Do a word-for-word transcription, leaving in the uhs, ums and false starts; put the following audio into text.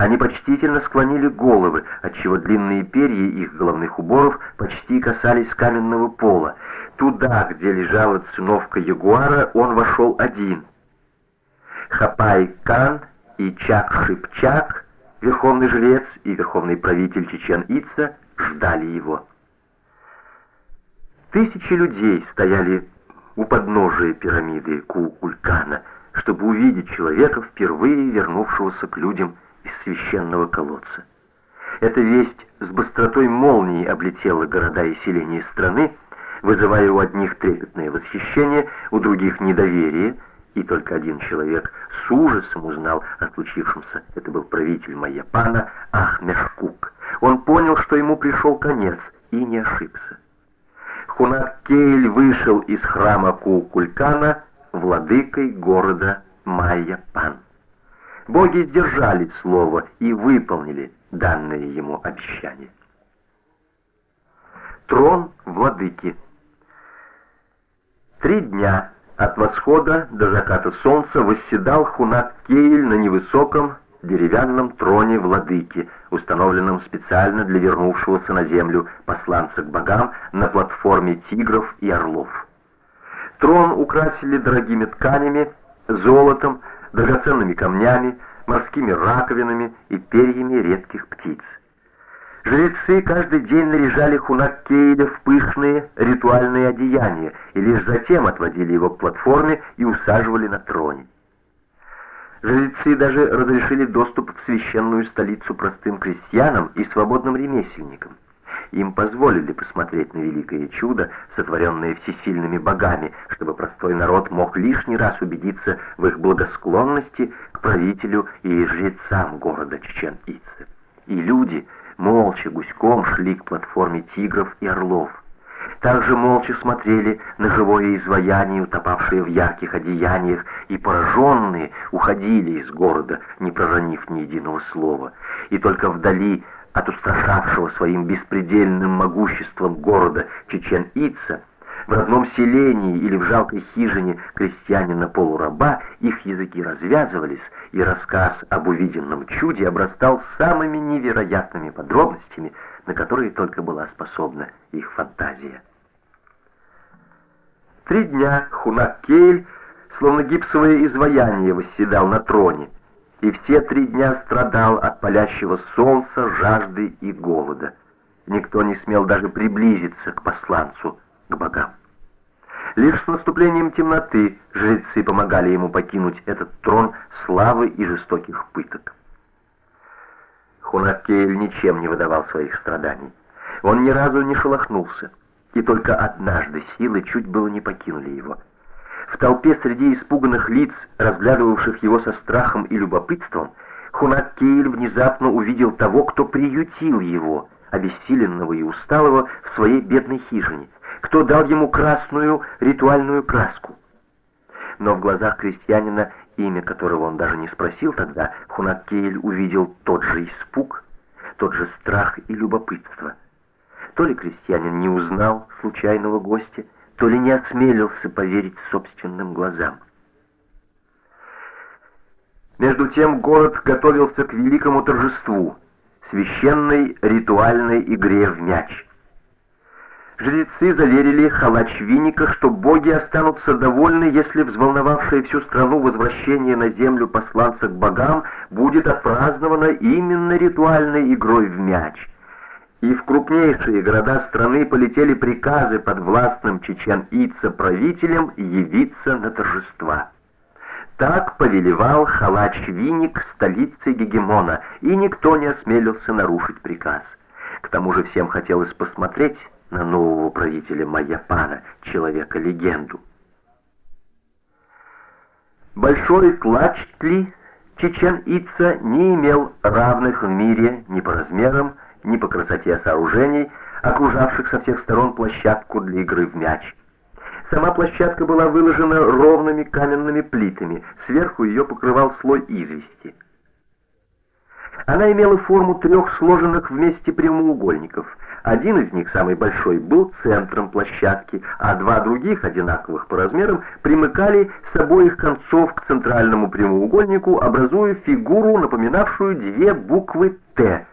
Они почтительно склонили головы, отчего длинные перья их головных уборов почти касались каменного пола. Туда, где лежала циновка ягуара, он вошел один. Хапай-Кан и Чак-Шипчак, верховный жрец и верховный правитель Чечен-Ица, ждали его. Тысячи людей стояли у подножия пирамиды Куkulkана, чтобы увидеть человека, впервые вернувшегося к людям из священного колодца. Эта весть с быстротой молнии облетела города и селения страны, вызывая у одних трепетное восхищение, у других недоверие, и только один человек с ужасом узнал о случившемся. Это был правитель Майяпана Ахмешкук. Он понял, что ему пришел конец, и не ошибся. Хунак-Кейль вышел из храма Куkulkана владыкой города Майяпан. Боги сдержали слово и выполнили данное ему обещание. Трон владыки. Три дня от восхода до заката солнца восседал Хунак-Кейль на невысоком деревянном троне владыки, установленном специально для вернувшегося на землю посланца к богам на платформе тигров и орлов. Трон украсили дорогими тканями, золотом, драгоценными камнями, морскими раковинами и перьями редких птиц. Жрецы каждый день наряжали Хунак-Кейля в пышные ритуальные одеяния и лишь затем отводили его к платформе и усаживали на троне. Жрецы даже разрешили доступ в священную столицу простым крестьянам и свободным ремесленникам. Им позволили посмотреть на великое чудо, сотворенное всесильными богами, чтобы простой народ мог лишний раз убедиться в их благосклонности к правителю и жрецам города Чечен-Ица. И люди молча гуськом шли к платформе тигров и орлов. Также молча смотрели на живое изваяние, утопавшее в ярких одеяниях, и пораженные уходили из города, не проронив ни единого слова. И только вдали от устрашавшего своим беспредельным могуществом города Чечен-Ица, в родном селении или в жалкой хижине крестьянина-полураба, их языки развязывались, и рассказ об увиденном чуде обрастал самыми невероятными подробностями, на которые только была способна их фантазия. Три дня Хунак-Кейль, словно гипсовое изваяние, восседал на троне, и все три дня страдал от палящего солнца, жажды и голода. Никто не смел даже приблизиться к посланцу, к богам. Лишь с наступлением темноты жрецы помогали ему покинуть этот трон славы и жестоких пыток. Хунак-Кейль ничем не выдавал своих страданий. Он ни разу не шелохнулся, и только однажды силы чуть было не покинули его. В толпе среди испуганных лиц, разглядывавших его со страхом и любопытством, Хунак-Кейль внезапно увидел того, кто приютил его, обессиленного и усталого, в своей бедной хижине, кто дал ему красную ритуальную краску. Но в глазах крестьянина, имя которого он даже не спросил тогда, Хунак-Кейль увидел тот же испуг, тот же страх и любопытство. То ли крестьянин не узнал случайного гостя, то ли не осмелился поверить собственным глазам. Между тем город готовился к великому торжеству, священной ритуальной игре в мяч. Жрецы заверили Халачвиника, что боги останутся довольны, если взволновавшее всю страну возвращение на землю посланца к богам будет отпраздновано именно ритуальной игрой в мяч. И в крупнейшие города страны полетели приказы подвластным Чечен-Ица правителям явиться на торжества. Так повелевал Халачвиник столицы Гегемона, и никто не осмелился нарушить приказ. К тому же всем хотелось посмотреть на нового правителя Майяпана, человека-легенду. Большой Тлачтли Чечен-Ица не имел равных в мире ни по размерам, ни по красоте сооружений, окружавших со всех сторон площадку для игры в мяч. Сама площадка была выложена ровными каменными плитами, сверху ее покрывал слой извести. Она имела форму трех сложенных вместе прямоугольников, Один из них, самый большой, был центром площадки, а два других, одинаковых по размерам, примыкали с обоих концов к центральному прямоугольнику, образуя фигуру, напоминавшую две буквы «Т».